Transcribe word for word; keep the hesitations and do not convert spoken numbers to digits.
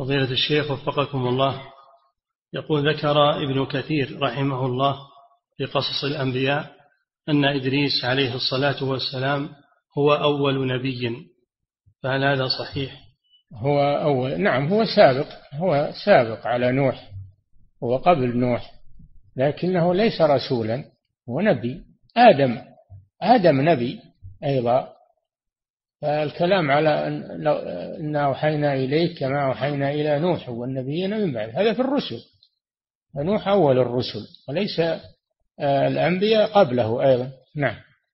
فضيلة الشيخ وفقكم الله، يقول ذكر ابن كثير رحمه الله في قصص الأنبياء أن إدريس عليه الصلاة والسلام هو أول نبي، فهل هذا صحيح؟ هو أول، نعم، هو سابق، هو سابق على نوح، هو قبل نوح، لكنه ليس رسولا، هو نبي. آدم آدم نبي أيضا. فالكلام على أن أوحينا إليك كما أوحينا إلى نوح والنبيين من بعد، هذا في الرسل، فنوح أول الرسل وليس الأنبياء قبله أيضا. نعم.